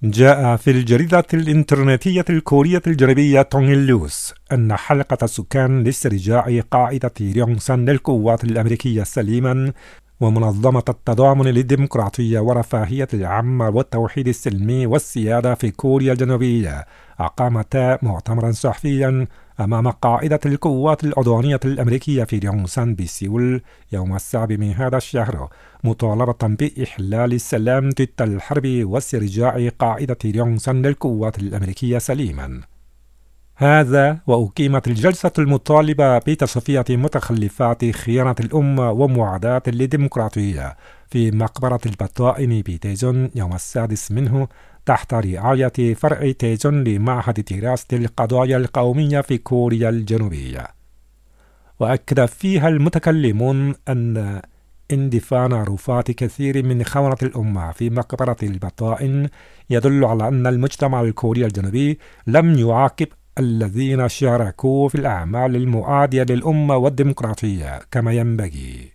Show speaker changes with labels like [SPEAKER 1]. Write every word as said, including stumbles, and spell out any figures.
[SPEAKER 1] جاء في الجريدة الإنترنتية الكورية الجنوبية تونغ-إلنيوز أن حلقة السكان لاسترجاع قاعدة ريونغسان للقوات الأمريكية سليما ومنظمة التضامن للديمقراطية ورفاهية العامة والتوحيد السلمي والسيادة في كوريا الجنوبية أقامتا مؤتمرا صحفيا أمام قاعدة القوات العدوانية الأمريكية في ريونغسان بسيول يوم السابع من هذا الشهر، مطالبة بإحلال السلام ضد الحرب واسترجاع قاعدة ريونغسان للقوات الأمريكية سليما. هذا وأقيمت الجلسة المطالبة بتصفية متخلفات خيانة الأمة ومعاداة للديمقراطية في مقبرة البطائن بتيجون يوم السادس منه تحت رعاية فرع تيجون لمعهد دراسة القضايا القومية في كوريا الجنوبية. وأكد فيها المتكلمون أن اندفان رفات كثير من خونة الأمة في مقبرة البطائن يدل على أن المجتمع الكوري الجنوبي لم يعاقب الذين شاركوا في الأعمال المعادية للأمة والديمقراطية كما ينبغي.